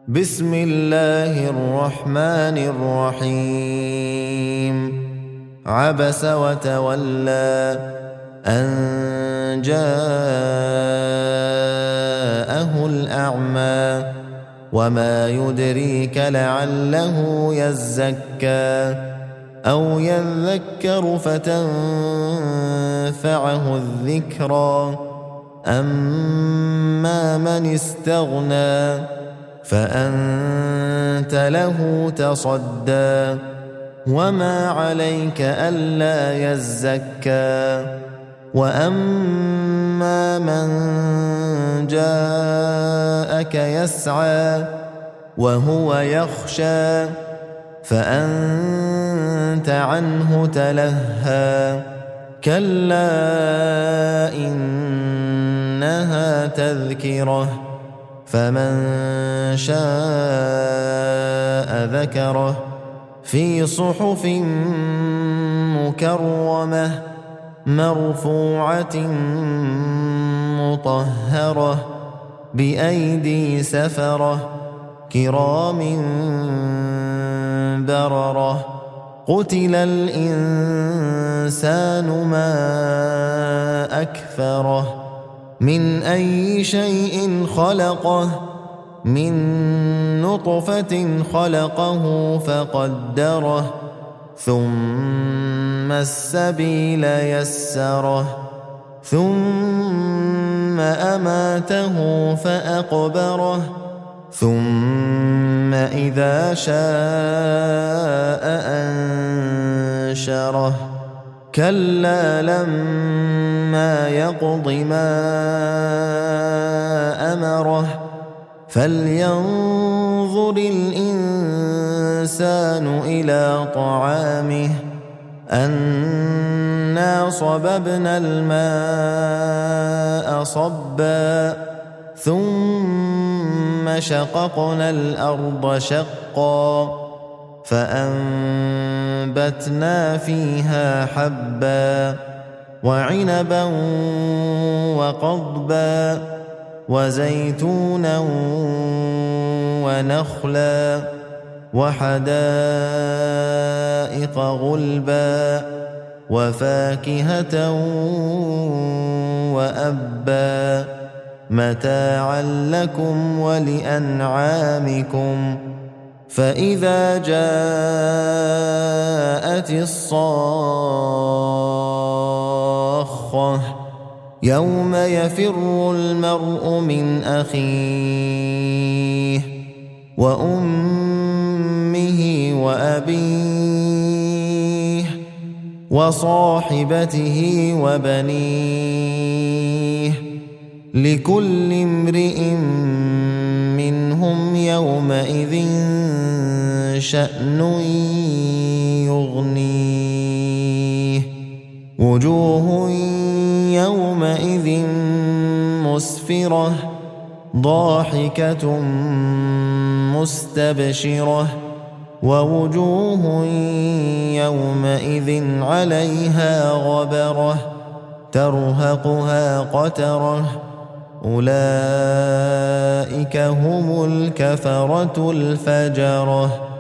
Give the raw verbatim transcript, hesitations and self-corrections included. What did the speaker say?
بسم الله الرحمن الرحيم عبس وتولى أن جاءه الأعمى وما يدريك لعله يزكى أو يذكر فتنفعه الذكرى أما من استغنى فأنت له تصدى وما عليك ألا يزكى وأما من جاءك يسعى وهو يخشى فأنت عنه تلهى كلا إنها تذكرة فمن شاء ذكره في صحف مكرمة مرفوعة مطهرة بأيدي سفرة كرام بررة قتل الإنسان ما أكفره من أي شيء خلقه من نطفة خلقه فقدره ثم السبيل يسره ثم أماته فأقبره ثم إذا شاء أنشره كلا لما يقض ما أمره فلينظر الإنسان إلى طعامه أنا صببنا الماء صبا ثم شققنا الأرض شقا فأنبتنا فيها حبا وعنبا وقضبا وزيتونا ونخلا وحدائق غلبا وفاكهة وأبا متاعا لكم ولأنعامكم فإذا جاءت الصاخة يوم يفر المرء من أخيه وأمه وأبيه وصاحبته وبنيه لكل امرئ منهم يومئذ شأن يغنيه وجوه يومئذ مسفرة ضاحكة مستبشرة ووجوه يومئذ عليها غبرة ترهقها قترة أولئك هم الكفرة الفجرة.